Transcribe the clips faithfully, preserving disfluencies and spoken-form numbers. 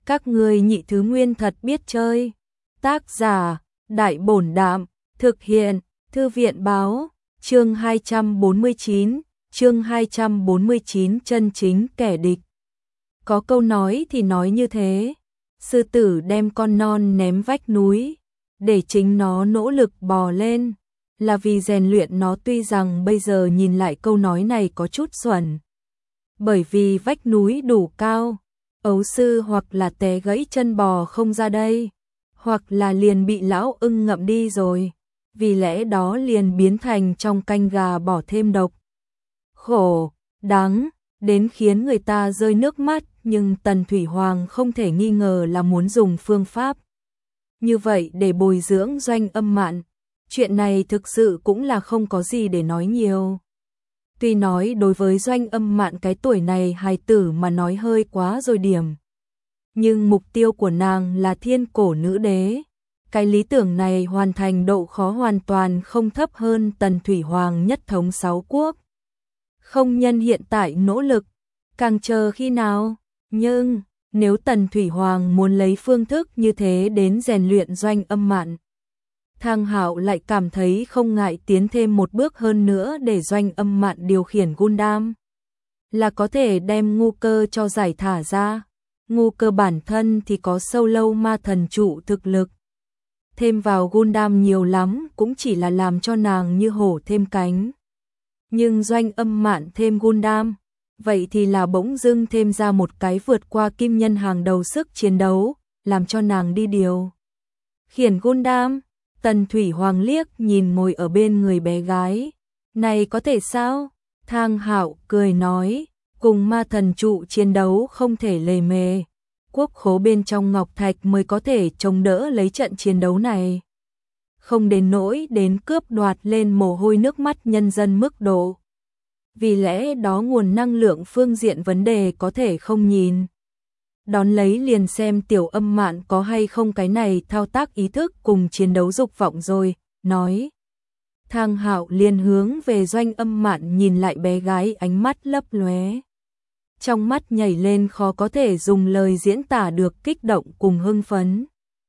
Các ngươi nhị thứ nguyên thật biết chơi. Tác giả, Đại Bổn Đạm, thực hiện, Thư viện Báo, chương hai trăm bốn mươi chín, chương hai trăm bốn mươi chín chân chính kẻ địch. Có câu nói thì nói như thế, sư tử đem con non ném vách núi, để chính nó nỗ lực bò lên, là vì rèn luyện nó. Tuy rằng bây giờ nhìn lại câu nói này có chút xuẩn, bởi vì vách núi đủ cao, ấu sư hoặc là té gãy chân bò không ra đây, hoặc là liền bị lão ưng ngậm đi rồi, vì lẽ đó liền biến thành trong canh gà bỏ thêm độc. Khổ, đắng, đến khiến người ta rơi nước mắt, nhưng Tần Thủy Hoàng không thể nghi ngờ là muốn dùng phương pháp như vậy để bồi dưỡng Doanh Âm Mạn. Chuyện này thực sự cũng là không có gì để nói nhiều. Tuy nói đối với Doanh Âm Mạn cái tuổi này hài tử mà nói hơi quá rồi điểm, nhưng mục tiêu của nàng là thiên cổ nữ đế. Cái lý tưởng này hoàn thành độ khó hoàn toàn không thấp hơn Tần Thủy Hoàng nhất thống sáu quốc. Không nhân hiện tại nỗ lực, càng chờ khi nào? Nhưng, nếu Tần Thủy Hoàng muốn lấy phương thức như thế đến rèn luyện Doanh Âm Mạn, Thang Hạo lại cảm thấy không ngại tiến thêm một bước hơn nữa để Doanh Âm Mạn điều khiển Gundam, là có thể đem ngu cơ cho giải thả ra. Ngu cơ bản thân thì có sâu lâu ma thần trụ thực lực, thêm vào Gundam nhiều lắm cũng chỉ là làm cho nàng như hổ thêm cánh. Nhưng Doanh Âm Mạn thêm Gundam, vậy thì là bỗng dưng thêm ra một cái vượt qua kim nhân hàng đầu sức chiến đấu, làm cho nàng đi điều khiển Gundam. Tần Thủy Hoàng liếc nhìn ngồi ở bên người bé gái, này có thể sao? Thang Hạo cười nói, cùng ma thần trụ chiến đấu không thể lề mề, quốc khố bên trong ngọc thạch mới có thể chống đỡ lấy trận chiến đấu này, không đến nỗi đến cướp đoạt lên mồ hôi nước mắt nhân dân mức độ. Vì lẽ đó nguồn năng lượng phương diện vấn đề có thể không nhìn đón lấy liền xem Tiểu Âm Mạn có hay không cái này thao tác ý thức cùng chiến đấu dục vọng rồi, nói. Thang Hạo liền hướng về Doanh Âm Mạn nhìn lại bé gái, ánh mắt lấp lóe, trong mắt nhảy lên khó có thể dùng lời diễn tả được kích động cùng hưng phấn.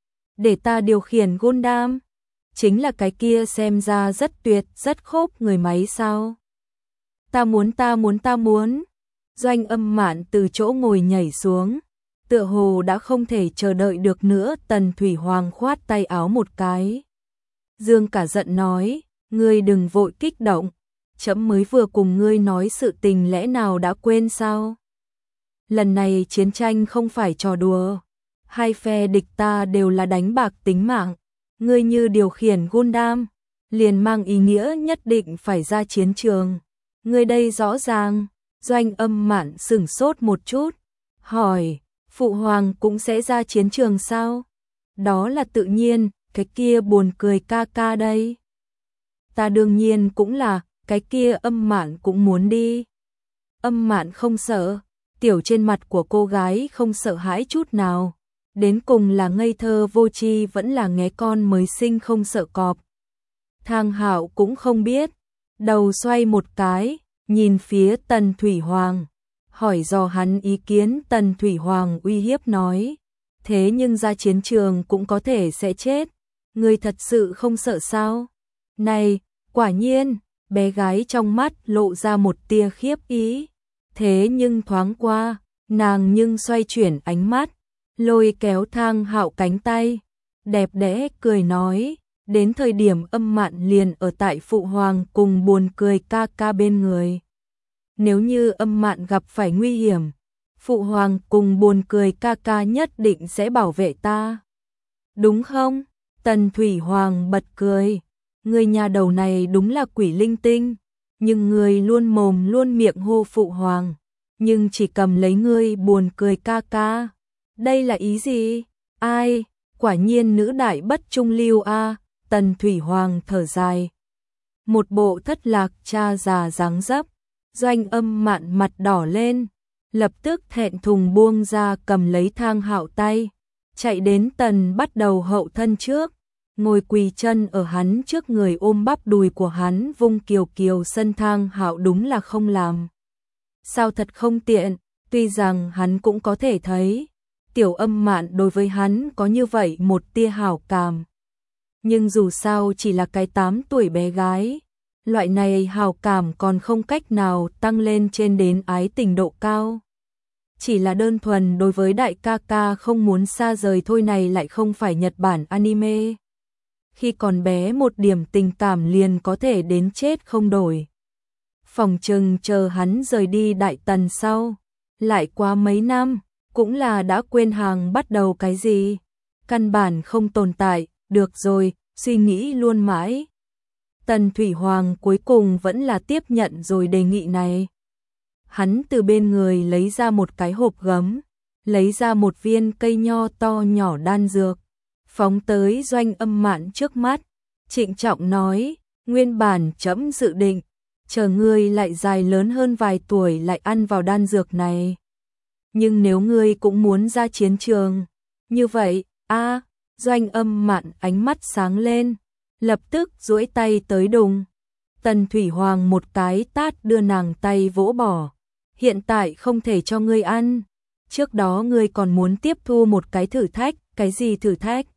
Để ta điều khiển Gundam, chính là cái kia xem ra rất tuyệt, rất khốp người máy sao? Ta muốn ta muốn ta muốn. Doanh Âm Mạn từ chỗ ngồi nhảy xuống, tựa hồ đã không thể chờ đợi được nữa. Tần Thủy Hoàng khoát tay áo một cái, dương cả giận nói, ngươi đừng vội kích động, trẫm mới vừa cùng ngươi nói sự tình lẽ nào đã quên sao? Lần này chiến tranh không phải trò đùa, hai phe địch ta đều là đánh bạc tính mạng, ngươi như điều khiển Gundam, liền mang ý nghĩa nhất định phải ra chiến trường. Ngươi đây rõ ràng. Doanh Âm Mạn sửng sốt một chút, hỏi, Phụ Hoàng cũng sẽ ra chiến trường sao? Đó là tự nhiên, cái kia buồn cười ca ca đây. Ta đương nhiên cũng là, cái kia Âm Mạn cũng muốn đi. Âm Mạn không sợ, tiểu trên mặt của cô gái không sợ hãi chút nào. Đến cùng là ngây thơ vô tri vẫn là nghé con mới sinh không sợ cọp. Thang Hạo cũng không biết, đầu xoay một cái, nhìn phía Tần Thủy Hoàng, hỏi dò hắn ý kiến. Tần Thủy Hoàng uy hiếp nói, thế nhưng ra chiến trường cũng có thể sẽ chết, ngươi thật sự không sợ sao? Này, quả nhiên, bé gái trong mắt lộ ra một tia khiếp ý, thế nhưng thoáng qua, nàng nhưng xoay chuyển ánh mắt, lôi kéo Thang Hạo cánh tay, đẹp đẽ cười nói, đến thời điểm Âm Mạn liền ở tại Phụ Hoàng cùng buồn cười ca ca bên người. Nếu như Âm Mạn gặp phải nguy hiểm, Phụ Hoàng cùng buồn cười ca ca nhất định sẽ bảo vệ ta. Đúng không? Tần Thủy Hoàng bật cười, người nhà đầu này đúng là quỷ linh tinh, nhưng người luôn mồm luôn miệng hô Phụ Hoàng, nhưng chỉ cầm lấy ngươi buồn cười ca ca. Đây là ý gì? Ai? Quả nhiên nữ đại bất trung lưu a. À. Tần Thủy Hoàng thở dài, một bộ thất lạc cha già dáng dấp. Doanh Âm Mạn mặt đỏ lên, lập tức thẹn thùng buông ra cầm lấy Thang Hạo tay, chạy đến Tần bắt đầu hậu thân trước, ngồi quỳ chân ở hắn trước người ôm bắp đùi của hắn vung kiều kiều sân. Thang Hạo đúng là không làm sao thật không tiện, tuy rằng hắn cũng có thể thấy Tiểu Âm Mạn đối với hắn có như vậy một tia hảo cảm. Nhưng dù sao chỉ là cái tám tuổi bé gái, loại này hảo cảm còn không cách nào tăng lên trên đến ái tình độ cao. Chỉ là đơn thuần đối với đại ca ca không muốn xa rời thôi, này lại không phải Nhật Bản anime. Khi còn bé một điểm tình cảm liền có thể đến chết không đổi. Phòng trừng chờ hắn rời đi Đại Tần sau, lại qua mấy năm, cũng là đã quên hàng bắt đầu cái gì. Căn bản không tồn tại, được rồi, suy nghĩ luôn mãi. Tần Thủy Hoàng cuối cùng vẫn là tiếp nhận rồi đề nghị này. Hắn từ bên người lấy ra một cái hộp gấm, lấy ra một viên cây nho to nhỏ đan dược, phóng tới Doanh Âm Mạn trước mắt, trịnh trọng nói, nguyên bản trẫm dự định, chờ ngươi lại dài lớn hơn vài tuổi lại ăn vào đan dược này. Nhưng nếu ngươi cũng muốn ra chiến trường, như vậy, a Doanh Âm Mạn ánh mắt sáng lên, lập tức duỗi tay tới đùng. Tần Thủy Hoàng một cái tát đưa nàng tay vỗ bỏ. Hiện tại không thể cho ngươi ăn. Trước đó ngươi còn muốn tiếp thu một cái thử thách. Cái gì thử thách?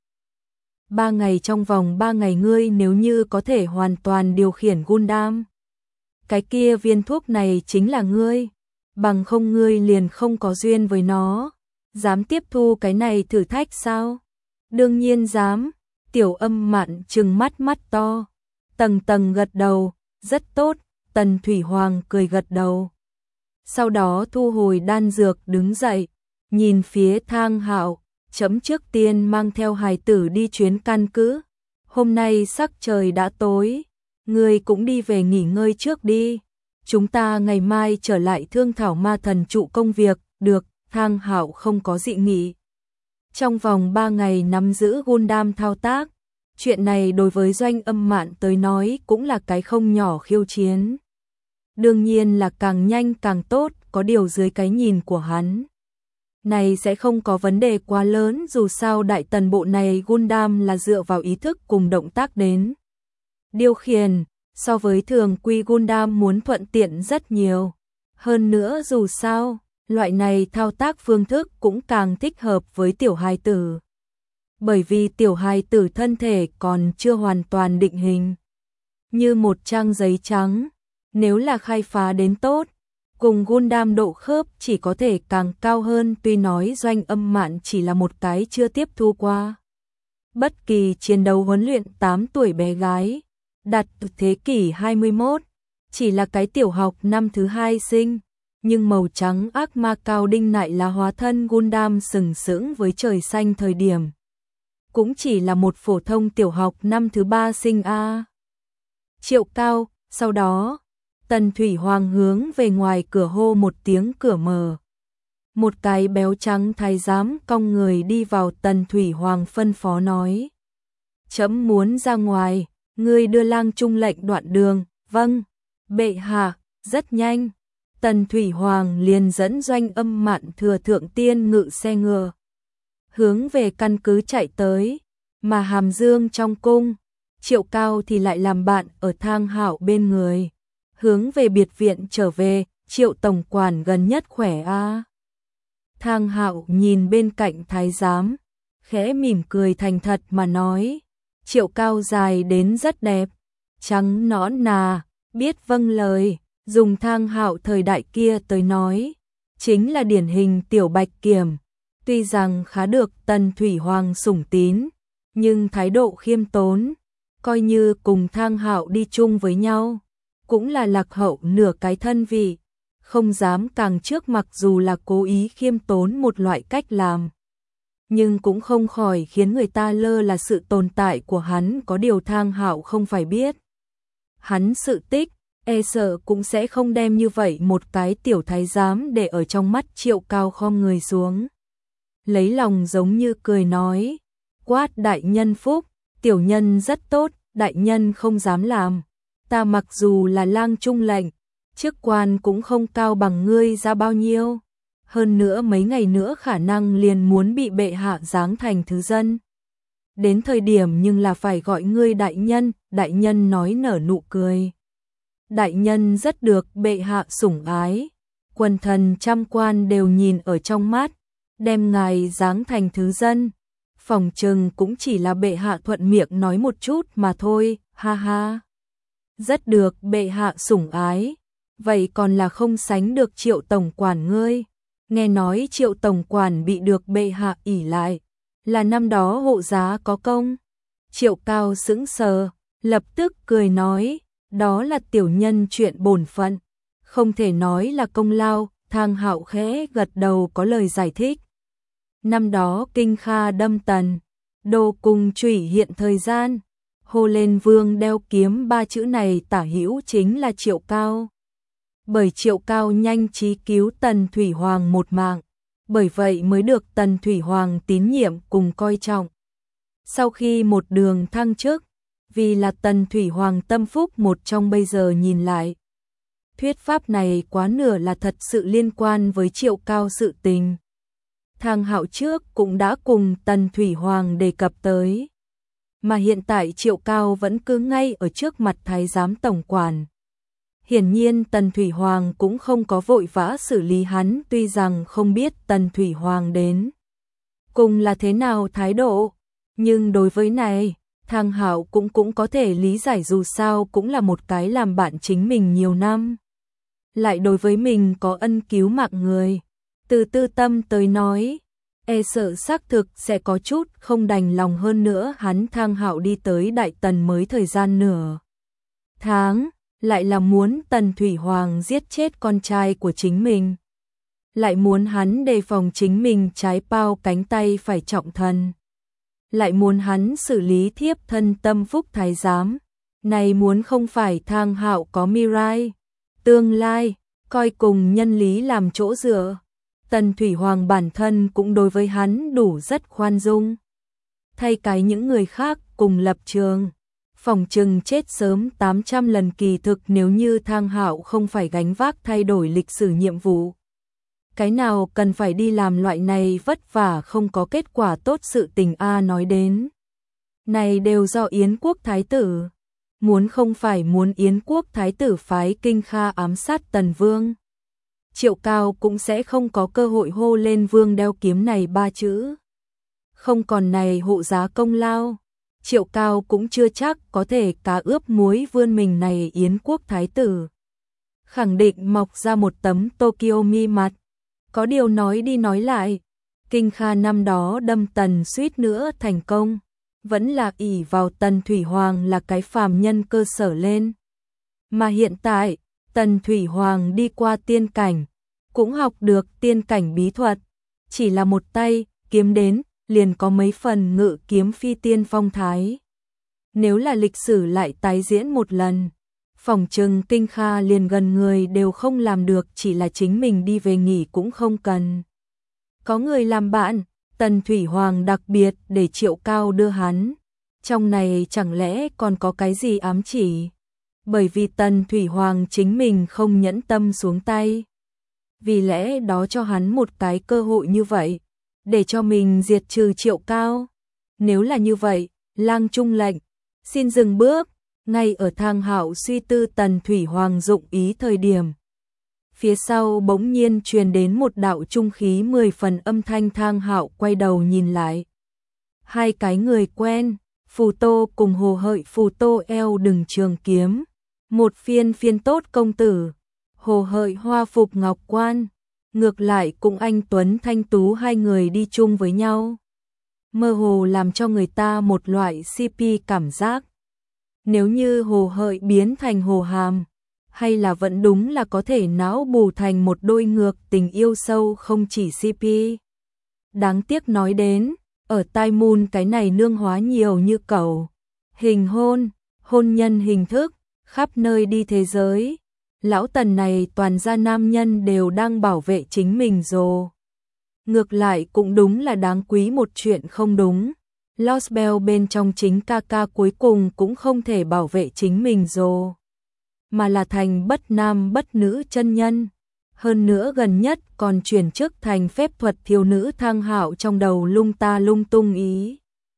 Ba ngày trong vòng ba ngày ngươi nếu như có thể hoàn toàn điều khiển Gundam. Cái kia viên thuốc này chính là ngươi. Bằng không ngươi liền không có duyên với nó. Dám tiếp thu cái này thử thách sao? Đương nhiên dám. Tiểu Âm Mạn trừng mắt mắt to. Tầng tầng gật đầu. Rất tốt. Tần Thủy Hoàng cười gật đầu. Sau đó thu hồi đan dược đứng dậy. Nhìn phía Thang Hạo. Chấm trước tiên mang theo hài tử đi chuyến căn cứ. Hôm nay sắc trời đã tối. Ngươi cũng đi về nghỉ ngơi trước đi. Chúng ta ngày mai trở lại thương thảo ma thần trụ công việc. Được, Thang Hạo không có dị nghị. Trong vòng ba ngày nắm giữ Gundam thao tác. Chuyện này đối với Doanh Âm Mạn tới nói cũng là cái không nhỏ khiêu chiến. Đương nhiên là càng nhanh càng tốt, có điều dưới cái nhìn của hắn. Này sẽ không có vấn đề quá lớn, dù sao Đại Tần bộ này Gundam là dựa vào ý thức cùng động tác đến điều khiển, so với thường quy Gundam muốn thuận tiện rất nhiều. Hơn nữa dù sao, loại này thao tác phương thức cũng càng thích hợp với tiểu hài tử. Bởi vì tiểu hài tử thân thể còn chưa hoàn toàn định hình. Như một trang giấy trắng, nếu là khai phá đến tốt, cùng Gundam độ khớp chỉ có thể càng cao hơn, tuy nói Doanh Âm Mạn chỉ là một cái chưa tiếp thu qua. Bất kỳ chiến đấu huấn luyện tám tuổi bé gái, đặt thế kỷ hai mươi mốt, chỉ là cái tiểu học năm thứ hai sinh, nhưng màu trắng ác ma cao đinh lại là hóa thân Gundam sừng sững với trời xanh thời điểm. Cũng chỉ là một phổ thông tiểu học năm thứ ba sinh a. Triệu Cao, sau đó, Tần Thủy Hoàng hướng về ngoài cửa hô một tiếng cửa mở. Một cái béo trắng thái giám cong người đi vào, Tần Thủy Hoàng phân phó nói. Chấm muốn ra ngoài, ngươi đưa Lang Trung lệnh đoạn đường, vâng, bệ hạ, rất nhanh. Tần Thủy Hoàng liền dẫn Doanh Âm Mạn thừa thượng tiên ngự xe ngựa. Hướng về căn cứ chạy tới, mà Hàm Dương trong cung, Triệu Cao thì lại làm bạn ở Thang Hạo bên người. Hướng về biệt viện trở về, Triệu tổng quản gần nhất khỏe a. À. Thang Hạo nhìn bên cạnh thái giám, khẽ mỉm cười thành thật mà nói, Triệu Cao dài đến rất đẹp, trắng nõn nà, biết vâng lời, dùng Thang Hạo thời đại kia tới nói, chính là điển hình tiểu bạch kiểm. Tuy rằng khá được Tần Thủy Hoàng sủng tín, nhưng thái độ khiêm tốn, coi như cùng Thang Hạo đi chung với nhau, cũng là lạc hậu nửa cái thân vị, không dám càng trước, mặc dù là cố ý khiêm tốn một loại cách làm. Nhưng cũng không khỏi khiến người ta lơ là sự tồn tại của hắn, có điều Thang Hạo không phải biết. Hắn sự tích, e sợ cũng sẽ không đem như vậy một cái tiểu thái giám để ở trong mắt. Triệu Cao khom người xuống. Lấy lòng giống như cười nói, quát đại nhân phúc, tiểu nhân rất tốt, đại nhân không dám làm. Ta mặc dù là Lang Trung lệnh, chức quan cũng không cao bằng ngươi ra bao nhiêu. Hơn nữa mấy ngày nữa khả năng liền muốn bị bệ hạ giáng thành thứ dân. Đến thời điểm nhưng là phải gọi ngươi đại nhân, đại nhân nói nở nụ cười. Đại nhân rất được bệ hạ sủng ái, quần thần trăm quan đều nhìn ở trong mắt. đem ngài giáng thành thứ dân. Phỏng chừng cũng chỉ là bệ hạ thuận miệng nói một chút mà thôi, ha ha. Rất được bệ hạ sủng ái, vậy còn là không sánh được Triệu tổng quản ngươi. Nghe nói Triệu tổng quản bị được bệ hạ ỷ lại, là năm đó hộ giá có công. Triệu Cao sững sờ, lập tức cười nói, đó là tiểu nhân chuyện bổn phận, không thể nói là công lao. Thang Hạo khẽ gật đầu có lời giải thích. Năm đó Kinh Kha đâm Tần Đô cùng Trủy hiện thời gian, hô lên vương đeo kiếm ba chữ này tả hữu chính là Triệu Cao. Bởi Triệu Cao nhanh trí cứu Tần Thủy Hoàng một mạng, bởi vậy mới được Tần Thủy Hoàng tín nhiệm cùng coi trọng. Sau khi một đường thăng chức, vì là Tần Thủy Hoàng tâm phúc một trong, bây giờ nhìn lại, thuyết pháp này quá nửa là thật sự liên quan với Triệu Cao sự tình. Thang Hạo trước cũng đã cùng Tần Thủy Hoàng đề cập tới, mà hiện tại Triệu Cao vẫn cứ ngay ở trước mặt Thái giám tổng quản. Hiển nhiên Tần Thủy Hoàng cũng không có vội vã xử lý hắn, tuy rằng không biết Tần Thủy Hoàng đến cùng là thế nào thái độ, nhưng đối với này, Thang Hạo cũng cũng có thể lý giải, dù sao cũng là một cái làm bạn chính mình nhiều năm, lại đối với mình có ân cứu mạng người. Từ tư tâm tới nói, e sợ xác thực sẽ có chút không đành lòng. Hơn nữa hắn Thang Hạo đi tới Đại Tần mới thời gian nửa tháng, lại là muốn Tần Thủy Hoàng giết chết con trai của chính mình, lại muốn hắn đề phòng chính mình trái bao cánh tay phải trọng thần, lại muốn hắn xử lý thiếp thân tâm phúc thái giám. Này muốn không phải Thang Hạo có Mirai tương lai, coi cùng nhân lý làm chỗ dựa, Tần Thủy Hoàng bản thân cũng đối với hắn đủ rất khoan dung. Thay cái những người khác cùng lập trường, phòng trừng chết sớm tám trăm lần. Kỳ thực nếu như Thang Hạo không phải gánh vác thay đổi lịch sử nhiệm vụ, cái nào cần phải đi làm loại này vất vả không có kết quả tốt sự tình a. Nói đến này đều do Yến quốc thái tử, muốn không phải muốn Yến quốc thái tử phái Kinh Kha ám sát Tần Vương, Triệu Cao cũng sẽ không có cơ hội hô lên vương đeo kiếm này ba chữ. Không còn này hộ giá công lao, Triệu Cao cũng chưa chắc có thể cá ướp muối vươn mình này Yến quốc thái tử. Khẳng định mọc ra một tấm Tokyo mi mặt. Có điều nói đi nói lại, Kinh Kha năm đó đâm Tần suýt nữa thành công, vẫn là ỷ vào Tần Thủy Hoàng là cái phàm nhân cơ sở lên. Mà hiện tại, Tần Thủy Hoàng đi qua tiên cảnh, cũng học được tiên cảnh bí thuật, chỉ là một tay kiếm đến, liền có mấy phần ngự kiếm phi tiên phong thái. Nếu là lịch sử lại tái diễn một lần, phỏng chừng Kinh Kha liền gần người đều không làm được, chỉ là chính mình đi về nghỉ cũng không cần có người làm bạn. Tần Thủy Hoàng đặc biệt để Triệu Cao đưa hắn, trong này chẳng lẽ còn có cái gì ám chỉ? Bởi vì Tần Thủy Hoàng chính mình không nhẫn tâm xuống tay, vì lẽ đó cho hắn một cái cơ hội như vậy, để cho mình diệt trừ Triệu Cao. Nếu là như vậy, Lang Trung lệnh, xin dừng bước. Ngay ở Thang Hạo suy tư Tần Thủy Hoàng dụng ý thời điểm, phía sau bỗng nhiên truyền đến một đạo trung khí mười phần âm thanh. Thang Hạo quay đầu nhìn lại, hai cái người quen, Phù Tô cùng Hồ Hợi. Phù Tô eo đừng trường kiếm, một phiên phiên tốt công tử. Hồ Hợi hoa phục ngọc quan, ngược lại cũng anh tuấn thanh tú, hai người đi chung với nhau, mơ hồ làm cho người ta một loại xê pê cảm giác. Nếu như Hồ Hợi biến thành Hồ Hàm, hay là vẫn đúng là có thể não bù thành một đôi ngược tình yêu sâu không chỉ xê pê. Đáng tiếc nói đến, ở Tai Môn cái này nương hóa nhiều như cầu hình hôn, hôn nhân hình thức, khắp nơi đi thế giới. Lão Tần này toàn gia nam nhân đều đang bảo vệ chính mình rồi. Ngược lại cũng đúng là đáng quý một chuyện không đúng. Lost Bell bên trong chính ca ca cuối cùng cũng không thể bảo vệ chính mình rồi, mà là thành bất nam bất nữ chân nhân. Hơn nữa gần nhất còn chuyển chức thành phép thuật thiếu nữ. Thang Hạo trong đầu lung ta lung tung ý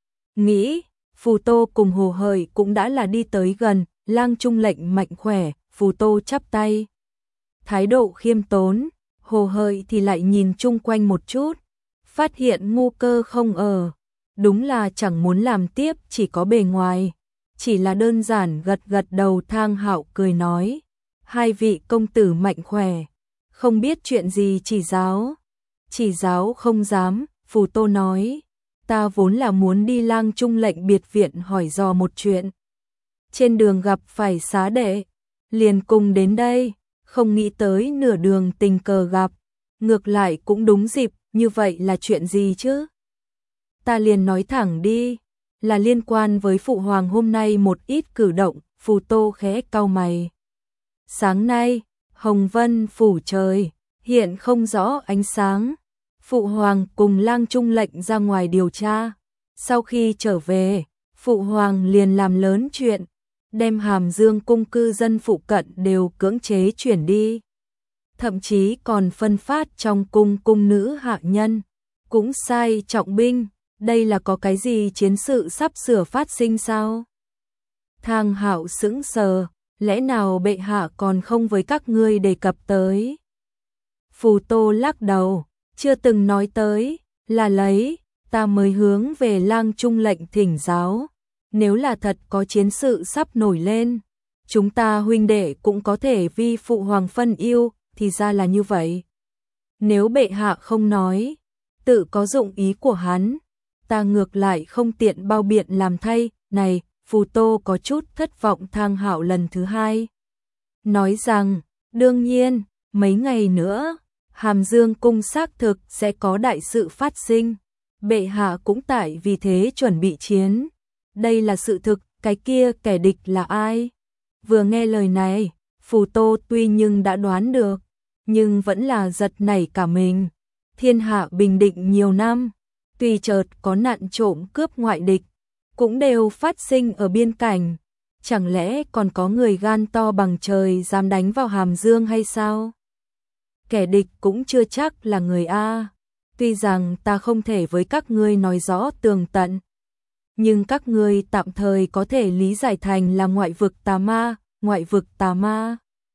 nghĩ. Phù Tô cùng Hồ Hợi cũng đã là đi tới gần. Lang Trung lệnh mạnh khỏe. Phù Tô chắp tay, thái độ khiêm tốn. Hồ Hợi thì lại nhìn chung quanh một chút. phát hiện ngu cơ không ở, đúng là chẳng muốn làm tiếp, chỉ có bề ngoài, chỉ là đơn giản gật gật đầu. Thang Hạo cười nói, hai vị công tử mạnh khỏe, không biết chuyện gì chỉ giáo. Chỉ giáo không dám, Phù Tô nói, ta vốn là muốn đi Lang Trung lệnh biệt viện hỏi dò một chuyện. Trên đường gặp phải xá đệ, liền cùng đến đây, không nghĩ tới nửa đường tình cờ gặp, ngược lại cũng đúng dịp, như vậy là chuyện gì chứ? Ta liền nói thẳng đi, là liên quan với phụ hoàng hôm nay một ít cử động. Phù Tô khẽ cau mày. Sáng nay, Hồng Vân phủ trời, hiện không rõ ánh sáng. Phụ hoàng cùng Lang Trung lệnh ra ngoài điều tra. Sau khi trở về, phụ hoàng liền làm lớn chuyện, đem Hàm Dương cung cư dân phụ cận đều cưỡng chế chuyển đi. Thậm chí còn phân phát trong cung cung nữ hạ nhân, cũng sai trọng binh. Đây là có cái gì chiến sự sắp sửa phát sinh sao? Thang Hạo sững sờ, lẽ nào bệ hạ còn không với các ngươi đề cập tới? Phù Tô lắc đầu, chưa từng nói tới, là lấy, ta mới hướng về Lang Trung lệnh thỉnh giáo. Nếu là thật có chiến sự sắp nổi lên, chúng ta huynh đệ cũng có thể vi phụ hoàng phân ưu, thì ra là như vậy. Nếu bệ hạ không nói, tự có dụng ý của hắn, ta ngược lại không tiện bao biện làm thay. Này, Phù Tô có chút thất vọng. Thang Hạo lần thứ hai nói rằng, đương nhiên, mấy ngày nữa, Hàm Dương cung xác thực sẽ có đại sự phát sinh. Bệ hạ cũng tại vì thế chuẩn bị chiến. Đây là sự thực, cái kia kẻ địch là ai? Vừa nghe lời này, Phù Tô tuy nhưng đã đoán được, nhưng vẫn là giật nảy cả mình. Thiên hạ bình định nhiều năm, tuy chợt có nạn trộm cướp ngoại địch, cũng đều phát sinh ở biên cảnh. Chẳng lẽ còn có người gan to bằng trời dám đánh vào Hàm Dương hay sao? Kẻ địch cũng chưa chắc là người A. Tuy rằng ta không thể với các ngươi nói rõ tường tận, nhưng các ngươi tạm thời có thể lý giải thành là ngoại vực tà ma. Ngoại vực tà ma?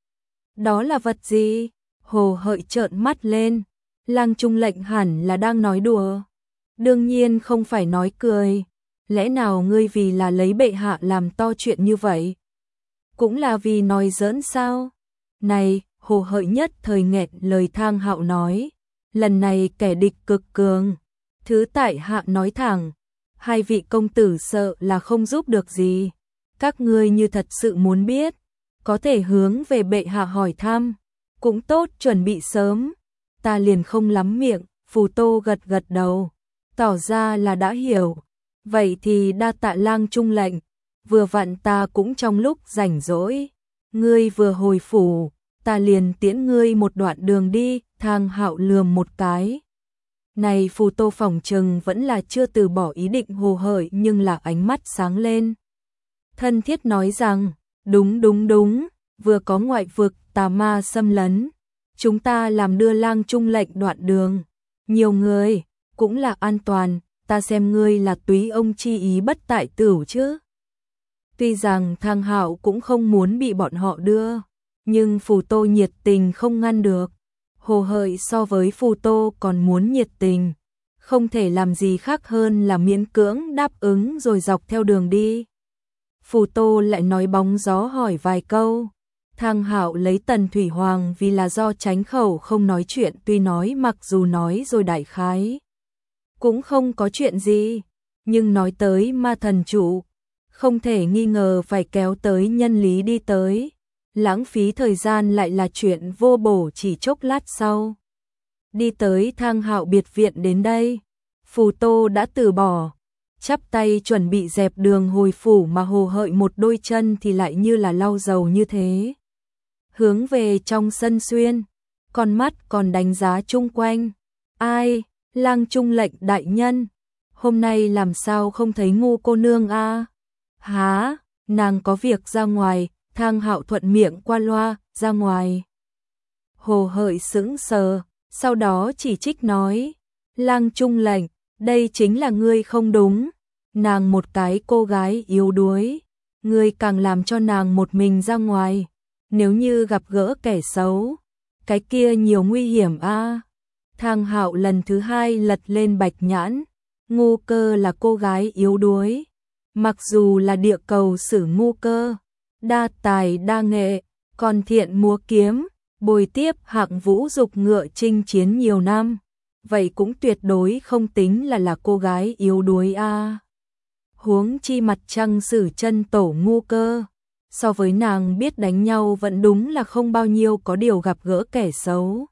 Đó là vật gì? Hồ Hợi trợn mắt lên. Lang Trung lệnh hẳn là đang nói đùa. Đương nhiên không phải nói cười. Lẽ nào ngươi vì là lấy bệ hạ làm to chuyện như vậy? Cũng là vì nói giỡn sao? Này, Hồ Hợi nhất thời nghẹn lời. Thang Hạo nói, lần này kẻ địch cực cường. Thứ tại hạ nói thẳng, hai vị công tử sợ là không giúp được gì. Các ngươi như thật sự muốn biết, có thể hướng về bệ hạ hỏi thăm, cũng tốt, chuẩn bị sớm. Ta liền không lắm miệng. Phù Tô gật gật đầu, tỏ ra là đã hiểu. Vậy thì đa tạ Lang Trung lệnh, vừa vặn ta cũng trong lúc rảnh rỗi, ngươi vừa hồi phủ, ta liền tiễn ngươi một đoạn đường đi. Thang Hạo lườm một cái. Này, Phù Tô phỏng chừng vẫn là chưa từ bỏ ý định. Hồ Hợi nhưng là ánh mắt sáng lên, thân thiết nói rằng, đúng đúng đúng, vừa có ngoại vực tà ma xâm lấn, chúng ta làm đưa Lang Trung lệnh đoạn đường, nhiều người, cũng là an toàn. Ta xem ngươi là túy ông chi ý bất tại tửu chứ. Tuy rằng Thang Hạo cũng không muốn bị bọn họ đưa, nhưng Phù Tô nhiệt tình không ngăn được. Hồ Hợi so với Phù Tô còn muốn nhiệt tình, không thể làm gì khác hơn là miễn cưỡng đáp ứng rồi dọc theo đường đi. Phù Tô lại nói bóng gió hỏi vài câu. Thang Hạo lấy Tần Thủy Hoàng vì là do tránh khẩu không nói chuyện, tuy nói mặc dù nói rồi đại khái cũng không có chuyện gì, nhưng nói tới ma thần trụ, không thể nghi ngờ phải kéo tới nhân lý đi tới. Lãng phí thời gian lại là chuyện vô bổ. Chỉ chốc lát sau, đi tới Thang Hạo biệt viện. Đến đây, Phù Tô đã từ bỏ, chắp tay chuẩn bị dẹp đường hồi phủ, mà Hồ Hợi một đôi chân thì lại như là lau dầu như thế, hướng về trong sân xuyên, con mắt còn đánh giá chung quanh. Ai? Lang Trung lệnh đại nhân, hôm nay làm sao không thấy ngu cô nương a? À? Hả? Nàng có việc ra ngoài. Thang Hạo thuận miệng qua loa, ra ngoài. Hồ Hợi sững sờ, sau đó chỉ trích nói, Lang Trung lệnh, đây chính là ngươi không đúng. Nàng một cái cô gái yếu đuối, ngươi càng làm cho nàng một mình ra ngoài. Nếu như gặp gỡ kẻ xấu, cái kia nhiều nguy hiểm a. À. Thang Hạo lần thứ hai lật lên bạch nhãn, Ngu Cơ là cô gái yếu đuối. Mặc dù là địa cầu sử Ngu Cơ, đa tài đa nghệ, còn thiện múa kiếm, bồi tiếp hạng vũ dục ngựa chinh chiến nhiều năm, vậy cũng tuyệt đối không tính là là cô gái yếu đuối a. À. Huống chi mặt trăng sử chân tổ Ngu Cơ, so với nàng biết đánh nhau vẫn đúng là không bao nhiêu có điều gặp gỡ kẻ xấu.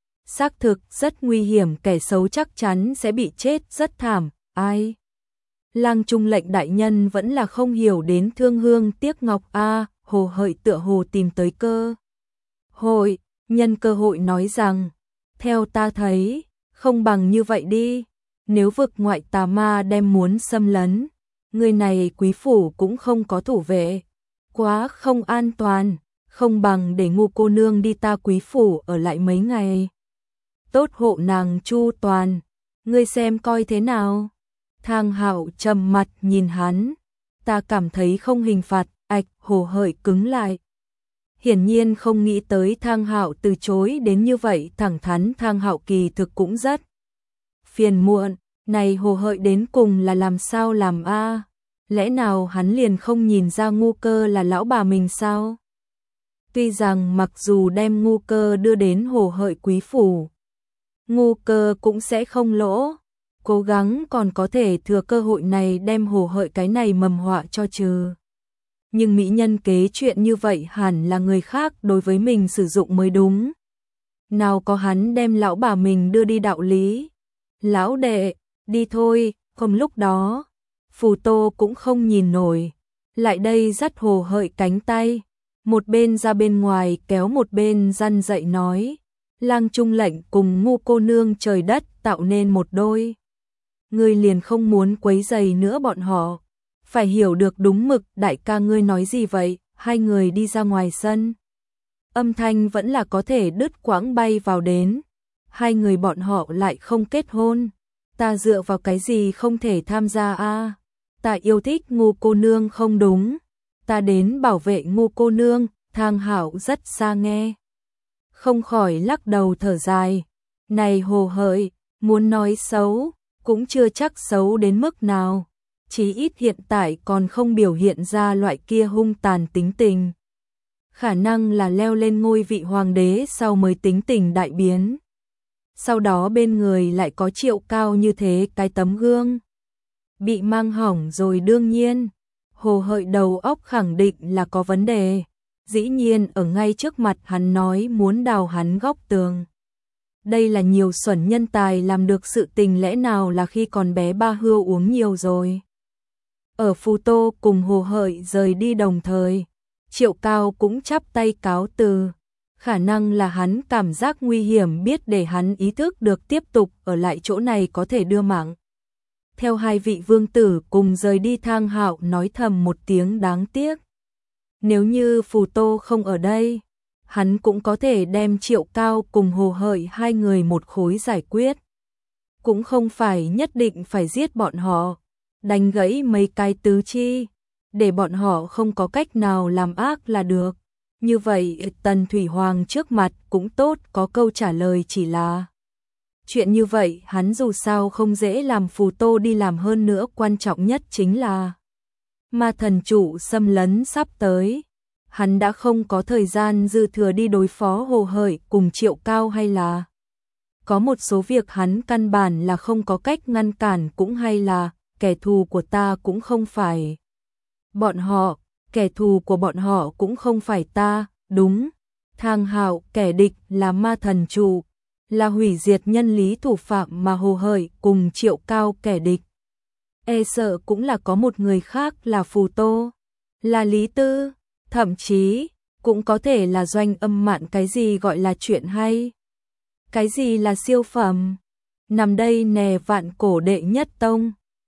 Xác thực rất nguy hiểm, kẻ xấu chắc chắn sẽ bị chết rất thảm, ai? Lang Trung lệnh đại nhân vẫn là không hiểu đến thương hương tiếc ngọc a. À, Hồ Hợi tựa hồ tìm tới cơ hội, nhân cơ hội nói rằng, theo ta thấy, không bằng như vậy đi, nếu vực ngoại tà ma đem muốn xâm lấn, người này quý phủ cũng không có thủ vệ, quá không an toàn, không bằng để Ngu cô nương đi ta quý phủ ở lại mấy ngày. Tốt hộ nàng chu toàn, ngươi xem coi thế nào. Thang Hạo trầm mặt nhìn hắn, ta cảm thấy không hình phạt, ạch. Hồ Hợi cứng lại. Hiển nhiên không nghĩ tới Thang Hạo từ chối đến như vậy, thẳng thắn. Thang Hạo kỳ thực cũng rất phiền muộn, này Hồ Hợi đến cùng là làm sao làm a? À? Lẽ nào hắn liền không nhìn ra Ngu Cơ là lão bà mình sao? Tuy rằng mặc dù đem Ngu Cơ đưa đến Hồ Hợi quý phủ, Ngu Cơ cũng sẽ không lỗ, cố gắng còn có thể thừa cơ hội này đem Hồ Hợi cái này mầm họa cho trừ. Nhưng mỹ nhân kế chuyện như vậy hẳn là người khác đối với mình sử dụng mới đúng. Nào có hắn đem lão bà mình đưa đi đạo lý. Lão đệ, đi thôi, không lúc đó. Phù Tô cũng không nhìn nổi. Lại đây dắt Hồ Hợi cánh tay. Một bên ra bên ngoài kéo một bên răn dậy nói. Lang Trung lệnh cùng Ngu cô nương trời đất tạo nên một đôi. Ngươi liền không muốn quấy rầy nữa bọn họ. Phải hiểu được đúng mực, đại ca ngươi nói gì vậy? Hai người đi ra ngoài sân. Âm thanh vẫn là có thể đứt quãng bay vào đến. Hai người bọn họ lại không kết hôn. Ta dựa vào cái gì không thể tham gia a? À, ta yêu thích Ngu cô nương không đúng. Ta đến bảo vệ Ngu cô nương. Thang Hạo rất xa nghe. Không khỏi lắc đầu thở dài. Này Hồ Hợi, muốn nói xấu, cũng chưa chắc xấu đến mức nào. Chí ít hiện tại còn không biểu hiện ra loại kia hung tàn tính tình. Khả năng là leo lên ngôi vị hoàng đế sau mới tính tình đại biến. Sau đó bên người lại có Triệu Cao như thế cái tấm gương. Bị mang hỏng rồi đương nhiên. Hồ Hợi đầu óc khẳng định là có vấn đề. Dĩ nhiên ở ngay trước mặt hắn nói muốn đào hắn góc tường. Đây là nhiều xuẩn nhân tài làm được sự tình, lẽ nào là khi còn bé ba hươu uống nhiều rồi. Ở Phù Tô cùng Hồ Hợi rời đi đồng thời, Triệu Cao cũng chắp tay cáo từ. Khả năng là hắn cảm giác nguy hiểm, biết để hắn ý thức được tiếp tục ở lại chỗ này có thể đưa mạng. Theo hai vị vương tử cùng rời đi, Thang Hạo nói thầm một tiếng đáng tiếc. Nếu như Phù Tô không ở đây, hắn cũng có thể đem Triệu Cao cùng Hồ Hợi hai người một khối giải quyết. Cũng không phải nhất định phải giết bọn họ, đánh gãy mấy cái tứ chi, để bọn họ không có cách nào làm ác là được. Như vậy Tần Thủy Hoàng trước mặt cũng tốt có câu trả lời, chỉ là chuyện như vậy hắn dù sao không dễ làm Phù Tô đi làm, hơn nữa quan trọng nhất chính là ma thần chủ xâm lấn sắp tới. Hắn đã không có thời gian dư thừa đi đối phó Hồ Hợi cùng Triệu Cao, hay là có một số việc hắn căn bản là không có cách ngăn cản, cũng hay là kẻ thù của ta cũng không phải bọn họ, kẻ thù của bọn họ cũng không phải ta, đúng. Thang Hạo kẻ địch là ma thần chủ, là hủy diệt nhân lý thủ phạm, mà Hồ Hợi cùng Triệu Cao kẻ địch. E sợ cũng là có một người khác là Phù Tô, là Lý Tư, thậm chí cũng có thể là Doanh Âm Mạn. Cái gì gọi là chuyện hay? Cái gì là siêu phẩm? Nằm đây nè, vạn cổ đệ nhất tông,